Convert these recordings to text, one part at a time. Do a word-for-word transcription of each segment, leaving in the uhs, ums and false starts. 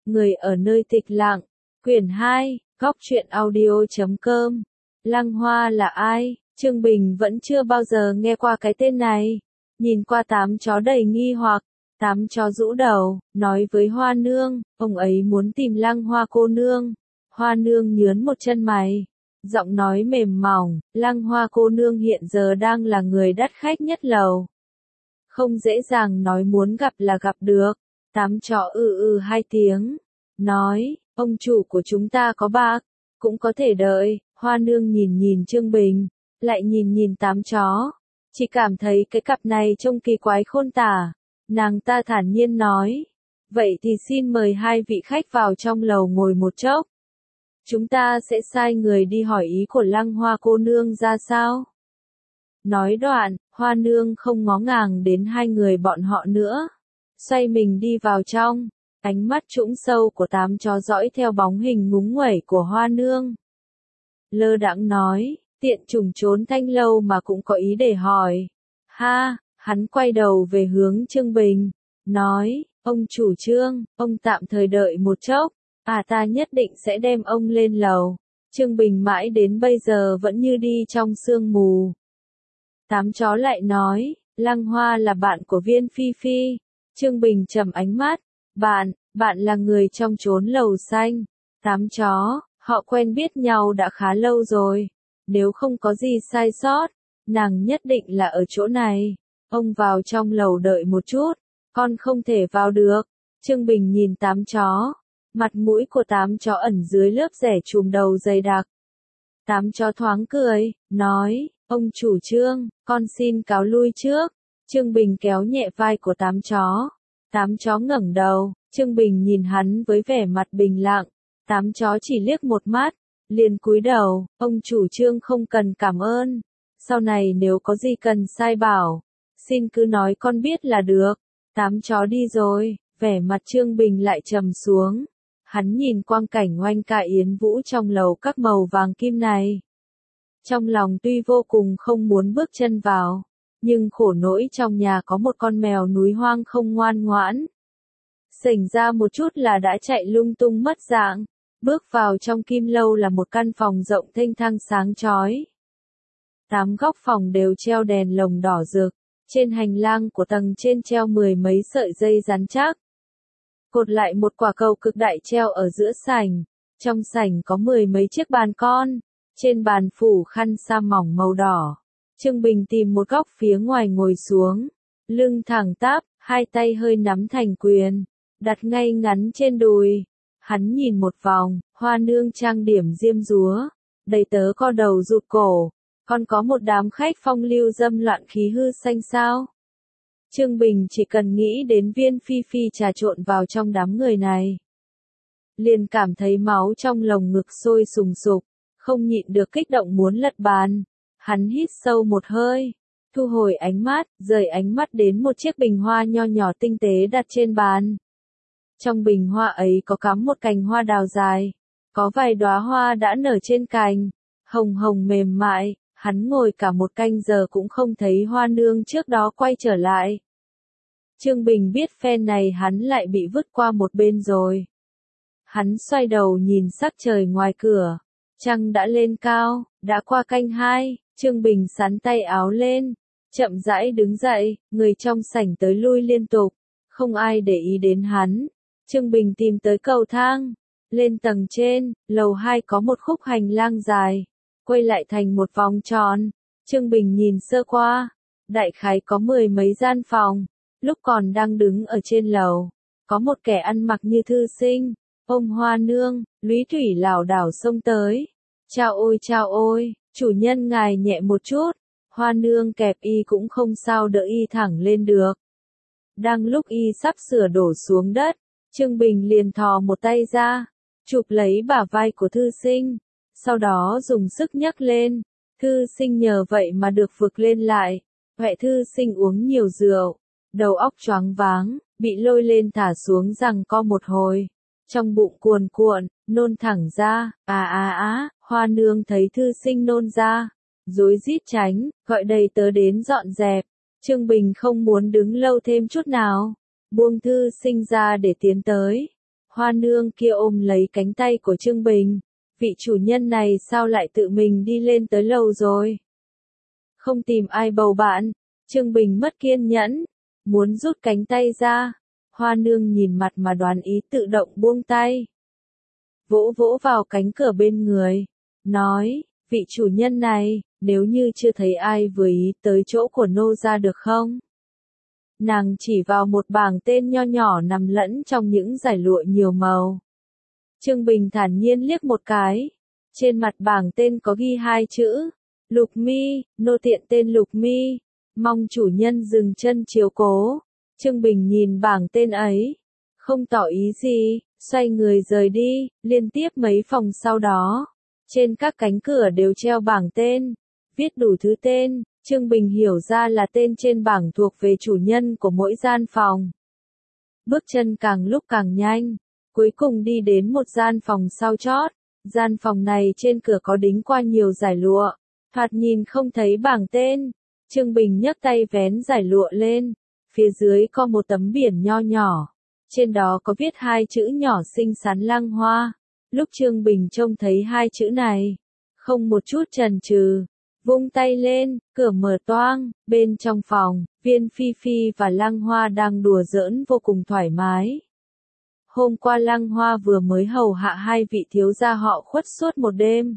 Người ở nơi tịch lặng. Quyển hai, góc truyện audio chấm com. Lăng Hoa là ai? Trương Bình vẫn chưa bao giờ nghe qua cái tên này. Nhìn qua tám chó đầy nghi hoặc. Tám chó rũ đầu, nói với Hoa Nương, ông ấy muốn tìm Lăng Hoa cô nương. Hoa Nương nhướn một chân mày. Giọng nói mềm mỏng, Lăng Hoa cô nương hiện giờ đang là người đắt khách nhất lầu. Không dễ dàng nói muốn gặp là gặp được. Tám chó ư ư hai tiếng. Nói, ông chủ của chúng ta có bạc, cũng có thể đợi. Hoa Nương nhìn nhìn Trương Bình, lại nhìn nhìn tám chó. Chỉ cảm thấy cái cặp này trông kỳ quái khôn tả. Nàng ta thản nhiên nói, vậy thì xin mời hai vị khách vào trong lầu ngồi một chốc. Chúng ta sẽ sai người đi hỏi ý của Lăng Hoa cô nương ra sao. Nói đoạn, Hoa Nương không ngó ngàng đến hai người bọn họ nữa. Xoay mình đi vào trong, ánh mắt trũng sâu của tám chó dõi theo bóng hình ngúng nguẩy của Hoa Nương. Lơ đãng nói, tiện trùng trốn thanh lâu mà cũng có ý để hỏi. Ha, hắn quay đầu về hướng Trương Bình, nói, ông chủ Trương, ông tạm thời đợi một chốc, à ta nhất định sẽ đem ông lên lầu. Trương Bình mãi đến bây giờ vẫn như đi trong sương mù. Tám chó lại nói, Lăng Hoa là bạn của Viên Phi Phi. Trương Bình trầm ánh mắt, bạn, bạn là người trong chốn lầu xanh. Tám chó, họ quen biết nhau đã khá lâu rồi. Nếu không có gì sai sót, nàng nhất định là ở chỗ này. Ông vào trong lầu đợi một chút, con không thể vào được. Trương Bình nhìn tám chó, mặt mũi của tám chó ẩn dưới lớp rẻ chùm đầu dày đặc. Tám chó thoáng cười, nói, ông chủ Trương, con xin cáo lui trước. Trương Bình kéo nhẹ vai của tám chó. Tám chó ngẩng đầu, Trương Bình nhìn hắn với vẻ mặt bình lặng. Tám chó chỉ liếc một mắt, liền cúi đầu, ông chủ Trương không cần cảm ơn. Sau này nếu có gì cần sai bảo, xin cứ nói con biết là được. Tám chó đi rồi, vẻ mặt Trương Bình lại trầm xuống. Hắn nhìn quang cảnh oanh ca yến vũ trong lầu các màu vàng kim này. Trong lòng tuy vô cùng không muốn bước chân vào, nhưng khổ nỗi trong nhà có một con mèo núi hoang không ngoan ngoãn. Xảy ra một chút là đã chạy lung tung mất dạng. Bước vào trong kim lâu là một căn phòng rộng thênh thang sáng chói. Tám góc phòng đều treo đèn lồng đỏ rực. Trên hành lang của tầng trên treo mười mấy sợi dây rắn chắc. Cột lại một quả cầu cực đại treo ở giữa sảnh. Trong sảnh có mười mấy chiếc bàn con. Trên bàn phủ khăn sa mỏng màu đỏ. Trương Bình tìm một góc phía ngoài ngồi xuống. Lưng thẳng tắp, hai tay hơi nắm thành quyền. Đặt ngay ngắn trên đùi. Hắn nhìn một vòng, Hoa Nương trang điểm diêm dúa. Đầy tớ co đầu rụt cổ. Còn có một đám khách phong lưu dâm loạn khí hư xanh sao? Trương Bình chỉ cần nghĩ đến Viên Phi Phi trà trộn vào trong đám người này. Liền cảm thấy máu trong lồng ngực sôi sùng sục, không nhịn được kích động muốn lật bàn. Hắn hít sâu một hơi, thu hồi ánh mắt, rời ánh mắt đến một chiếc bình hoa nho nhỏ tinh tế đặt trên bàn. Trong bình hoa ấy có cắm một cành hoa đào dài, có vài đóa hoa đã nở trên cành, hồng hồng mềm mại. Hắn ngồi cả một canh giờ cũng không thấy Hoa Nương trước đó quay trở lại. Trương Bình biết phen này hắn lại bị vứt qua một bên rồi. Hắn xoay đầu nhìn sắc trời ngoài cửa. Trăng đã lên cao, đã qua canh hai. Trương Bình xắn tay áo lên, chậm rãi đứng dậy, người trong sảnh tới lui liên tục. Không ai để ý đến hắn. Trương Bình tìm tới cầu thang. Lên tầng trên, lầu hai có một khúc hành lang dài. Quay lại thành một vòng tròn. Trương Bình nhìn sơ qua. Đại khái có mười mấy gian phòng. Lúc còn đang đứng ở trên lầu, có một kẻ ăn mặc như thư sinh, ôm Hoa Nương. Lý Thủy lảo đảo xông tới. Chao ôi chao ôi, chủ nhân ngài nhẹ một chút. Hoa Nương kẹp y cũng không sao đỡ y thẳng lên được. Đang lúc y sắp sửa đổ xuống đất, Trương Bình liền thò một tay ra, chụp lấy bả vai của thư sinh. Sau đó dùng sức nhấc lên, thư sinh nhờ vậy mà được vực lên lại. Huệ thư sinh uống nhiều rượu, đầu óc choáng váng, bị lôi lên thả xuống giằng co một hồi. Trong bụng cuồn cuộn, nôn thẳng ra, à à á, Hoa Nương thấy thư sinh nôn ra, rối rít tránh, gọi đầy tớ đến dọn dẹp. Trương Bình không muốn đứng lâu thêm chút nào, buông thư sinh ra để tiến tới. Hoa nương kia ôm lấy cánh tay của Trương Bình. Vị chủ nhân này sao lại tự mình đi lên tới lầu rồi? Không tìm ai bầu bạn. Trương Bình mất kiên nhẫn, muốn rút cánh tay ra. Hoa nương nhìn mặt mà đoán ý tự động buông tay. Vỗ vỗ vào cánh cửa bên người. Nói, vị chủ nhân này, nếu như chưa thấy ai vừa ý tới chỗ của nô gia được không? Nàng chỉ vào một bảng tên nho nhỏ nằm lẫn trong những dải lụa nhiều màu. Trương Bình thản nhiên liếc một cái. Trên mặt bảng tên có ghi hai chữ. Lục Mi, nô tiện tên Lục Mi. Mong chủ nhân dừng chân chiếu cố. Trương Bình nhìn bảng tên ấy. Không tỏ ý gì, xoay người rời đi, liên tiếp mấy phòng sau đó. Trên các cánh cửa đều treo bảng tên. Viết đủ thứ tên. Trương Bình hiểu ra là tên trên bảng thuộc về chủ nhân của mỗi gian phòng. Bước chân càng lúc càng nhanh. Cuối cùng đi đến một gian phòng sau chót. Gian phòng này trên cửa có đính qua nhiều dải lụa. Thoạt nhìn không thấy bảng tên. Trương Bình nhấc tay vén dải lụa lên. Phía dưới có một tấm biển nho nhỏ. Trên đó có viết hai chữ nhỏ xinh xắn Lăng Hoa. Lúc Trương Bình trông thấy hai chữ này, không một chút chần chừ, vung tay lên, cửa mở toang, bên trong phòng, Viên Phi Phi và Lăng Hoa đang đùa giỡn vô cùng thoải mái. Hôm qua Lăng Hoa vừa mới hầu hạ hai vị thiếu gia họ khuất suốt một đêm.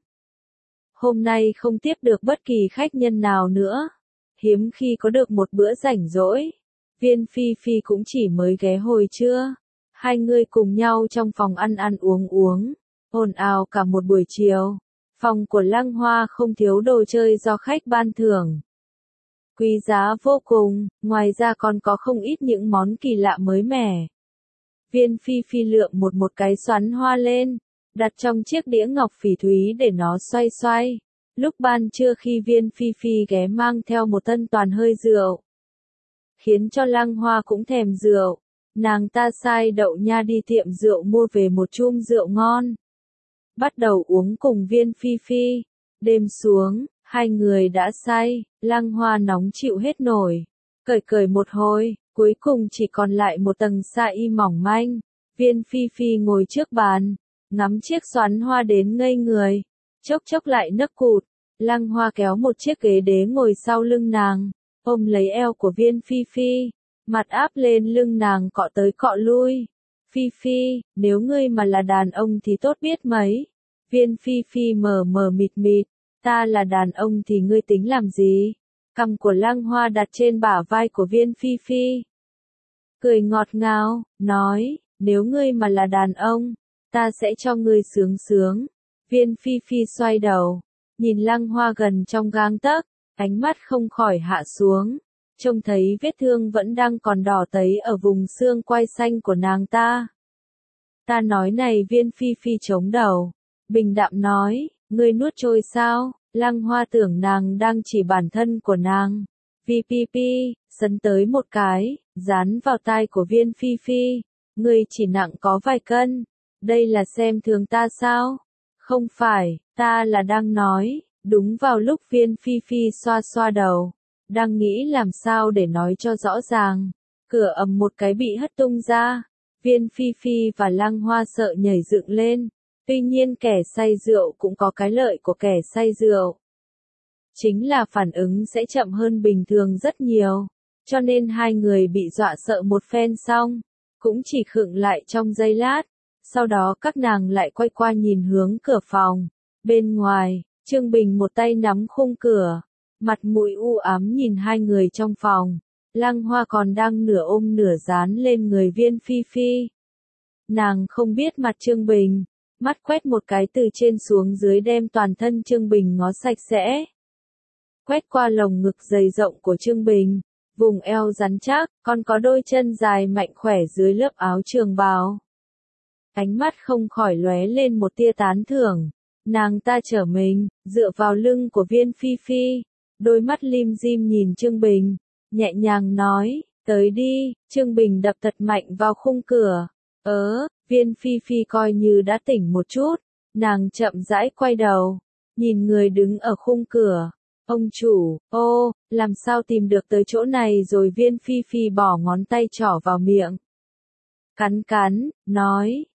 Hôm nay không tiếp được bất kỳ khách nhân nào nữa. Hiếm khi có được một bữa rảnh rỗi. Viên Phi Phi cũng chỉ mới ghé hồi trưa. Hai người cùng nhau trong phòng ăn ăn uống uống. Ồn ào cả một buổi chiều. Phòng của Lăng Hoa không thiếu đồ chơi do khách ban thưởng. Quý giá vô cùng, ngoài ra còn có không ít những món kỳ lạ mới mẻ. Viên Phi Phi lượm một một cái xoắn hoa lên, đặt trong chiếc đĩa ngọc phỉ thúy để nó xoay xoay. Lúc ban trưa khi Viên Phi Phi ghé mang theo một tân toàn hơi rượu, khiến cho Lăng Hoa cũng thèm rượu. Nàng ta sai Đậu Nha đi tiệm rượu mua về một chum rượu ngon. Bắt đầu uống cùng Viên Phi Phi. Đêm xuống, hai người đã say, Lăng Hoa nóng chịu hết nổi. Cởi cởi một hồi, cuối cùng chỉ còn lại một tầng sa y mỏng manh. Viên Phi Phi ngồi trước bàn, ngắm chiếc xoắn hoa đến ngây người. Chốc chốc lại nấc cụt. Lăng Hoa kéo một chiếc ghế đế ngồi sau lưng nàng, ôm lấy eo của Viên Phi Phi, mặt áp lên lưng nàng cọ tới cọ lui. Phi Phi, nếu ngươi mà là đàn ông thì tốt biết mấy. Viên Phi Phi mờ mờ mịt mịt, ta là đàn ông thì ngươi tính làm gì? Cằm của Lăng Hoa đặt trên bả vai của Viên Phi Phi. Cười ngọt ngào, nói, nếu ngươi mà là đàn ông, ta sẽ cho ngươi sướng sướng. Viên Phi Phi xoay đầu, nhìn Lăng Hoa gần trong gang tấc, ánh mắt không khỏi hạ xuống, trông thấy vết thương vẫn đang còn đỏ tấy ở vùng xương quai xanh của nàng ta. Ta nói này, Viên Phi Phi chống đầu, bình đạm nói, ngươi nuốt trôi sao? Lăng Hoa tưởng nàng đang chỉ bản thân của nàng. Vi Pi Pi, sấn tới một cái, dán vào tai của Viên Phi Phi, ngươi chỉ nặng có vài cân, đây là xem thường ta sao? Không phải, ta là đang nói. Đúng vào lúc Viên Phi Phi xoa xoa đầu, đang nghĩ làm sao để nói cho rõ ràng, cửa ầm một cái bị hất tung ra. Viên Phi Phi và Lăng Hoa sợ nhảy dựng lên. Tuy nhiên kẻ say rượu cũng có cái lợi của kẻ say rượu. Chính là phản ứng sẽ chậm hơn bình thường rất nhiều. Cho nên hai người bị dọa sợ một phen xong, cũng chỉ khựng lại trong giây lát. Sau đó các nàng lại quay qua nhìn hướng cửa phòng. Bên ngoài, Trương Bình một tay nắm khung cửa, mặt mũi u ám nhìn hai người trong phòng. Lăng Hoa còn đang nửa ôm nửa dán lên người Viên Phi Phi. Nàng không biết mặt Trương Bình, mắt quét một cái từ trên xuống dưới đem toàn thân Trương Bình ngó sạch sẽ. Quét qua lồng ngực dày rộng của Trương Bình, vùng eo rắn chắc, còn có đôi chân dài mạnh khỏe dưới lớp áo trường bào. Ánh mắt không khỏi lóe lên một tia tán thưởng. Nàng ta trở mình, dựa vào lưng của Viên Phi Phi, đôi mắt lim dim nhìn Trương Bình, nhẹ nhàng nói, tới đi. Trương Bình đập thật mạnh vào khung cửa. Ớ, Viên Phi Phi coi như đã tỉnh một chút, nàng chậm rãi quay đầu, nhìn người đứng ở khung cửa. Ông chủ, ô, làm sao tìm được tới chỗ này rồi? Viên Phi Phi bỏ ngón tay trỏ vào miệng, cắn cắn, nói,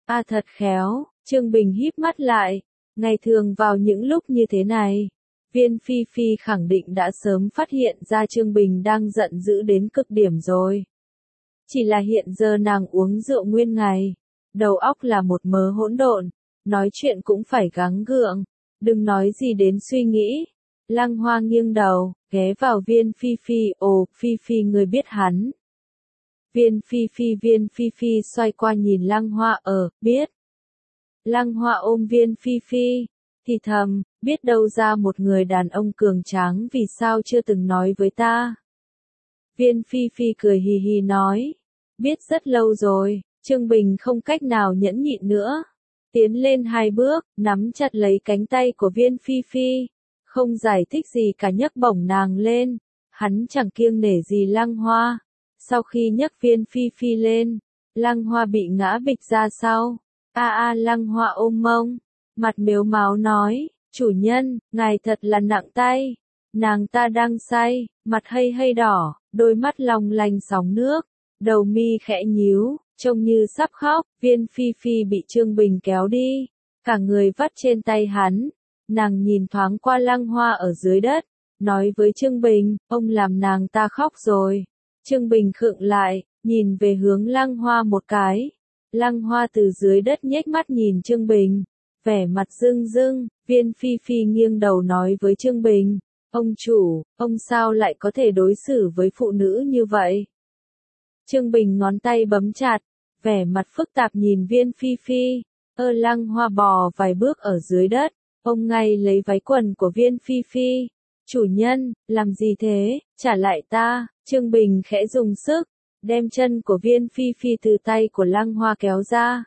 À thật khéo, Trương Bình híp mắt lại. Ngày thường vào những lúc như thế này, Viên Phi Phi khẳng định đã sớm phát hiện ra Trương Bình đang giận dữ đến cực điểm rồi. Chỉ là hiện giờ nàng uống rượu nguyên ngày, đầu óc là một mớ hỗn độn, nói chuyện cũng phải gắng gượng, đừng nói gì đến suy nghĩ. Lăng Hoa nghiêng đầu, ghé vào Viên Phi Phi, ồ, Phi Phi người biết hắn. Viên Phi Phi Viên Phi Phi xoay qua nhìn Lăng Hoa, ờ, biết. Lăng Hoa ôm Viên Phi Phi, thì thầm, biết đâu ra một người đàn ông cường tráng vì sao chưa từng nói với ta. Viên Phi Phi cười hì hì nói, biết rất lâu rồi. Trương Bình không cách nào nhẫn nhịn nữa, tiến lên hai bước, nắm chặt lấy cánh tay của Viên Phi Phi, không giải thích gì cả nhấc bổng nàng lên, hắn chẳng kiêng nể gì Lăng Hoa. Sau khi nhấc Viên Phi Phi lên, Lăng Hoa bị ngã bịch ra sau, a a Lăng Hoa ôm mông, mặt mếu máo nói, chủ nhân, ngài thật là nặng tay. Nàng ta đang say, mặt hây hây đỏ, đôi mắt long lanh sóng nước, đầu mi khẽ nhíu, trông như sắp khóc. Viên Phi Phi bị Trương Bình kéo đi, cả người vắt trên tay hắn. Nàng nhìn thoáng qua Lăng Hoa ở dưới đất, nói với Trương Bình, ông làm nàng ta khóc rồi. Trương Bình khựng lại, nhìn về hướng Lăng Hoa một cái. Lăng Hoa từ dưới đất nhếch mắt nhìn Trương Bình, vẻ mặt rưng rưng. Viên Phi Phi nghiêng đầu nói với Trương Bình, ông chủ, ông sao lại có thể đối xử với phụ nữ như vậy? Trương Bình ngón tay bấm chặt, vẻ mặt phức tạp nhìn Viên Phi Phi. Ơ Lăng Hoa bò vài bước ở dưới đất, ông ngay lấy váy quần của Viên Phi Phi. Chủ nhân, làm gì thế, trả lại ta. Trương Bình khẽ dùng sức, đem chân của Viên Phi Phi từ tay của Lăng Hoa kéo ra.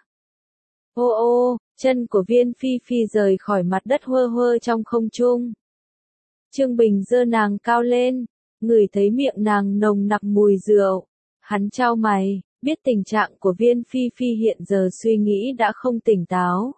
Ô ô, chân của Viên Phi Phi rời khỏi mặt đất hơ hơ trong không trung. Trương Bình giơ nàng cao lên, ngửi thấy miệng nàng nồng nặc mùi rượu. Hắn chau mày, biết tình trạng của Viên Phi Phi hiện giờ suy nghĩ đã không tỉnh táo.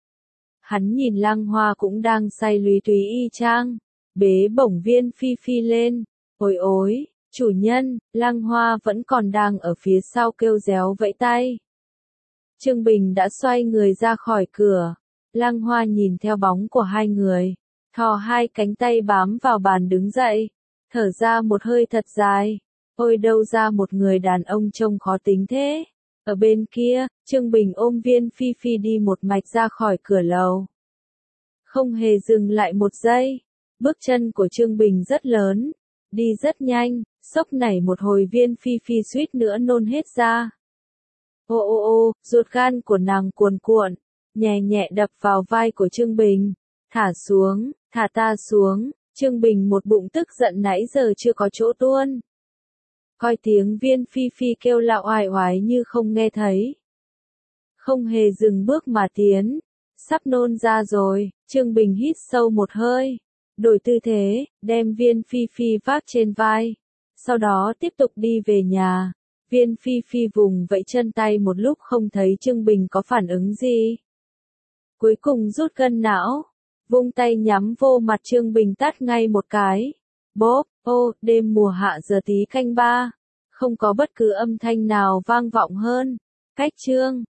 Hắn nhìn Lăng Hoa cũng đang say lúy túy y chang, bế bổng Viên Phi Phi lên. Ôi ối, chủ nhân, Lăng Hoa vẫn còn đang ở phía sau kêu réo vẫy tay. Trương Bình đã xoay người ra khỏi cửa. Lăng Hoa nhìn theo bóng của hai người, thò hai cánh tay bám vào bàn đứng dậy, thở ra một hơi thật dài. Ôi đâu ra một người đàn ông trông khó tính thế. Ở bên kia, Trương Bình ôm Viên Phi Phi đi một mạch ra khỏi cửa lầu. Không hề dừng lại một giây. Bước chân của Trương Bình rất lớn, đi rất nhanh, sốc nảy một hồi Viên Phi Phi suýt nữa nôn hết ra. Ô ô ô, ruột gan của nàng cuồn cuộn, nhẹ nhẹ đập vào vai của Trương Bình. Thả xuống, thả ta xuống. Trương Bình một bụng tức giận nãy giờ chưa có chỗ tuôn. Coi tiếng Viên Phi Phi kêu lạo oải oải như không nghe thấy. Không hề dừng bước mà tiến. Sắp nôn ra rồi, Trương Bình hít sâu một hơi, đổi tư thế, đem Viên Phi Phi vác trên vai. Sau đó tiếp tục đi về nhà. Viên Phi Phi vùng vẫy chân tay một lúc không thấy Trương Bình có phản ứng gì. Cuối cùng rút cân não, vung tay nhắm vô mặt Trương Bình tát ngay một cái. Bốp, ô, đêm mùa hạ giờ tí canh ba. Không có bất cứ âm thanh nào vang vọng hơn. Cách chương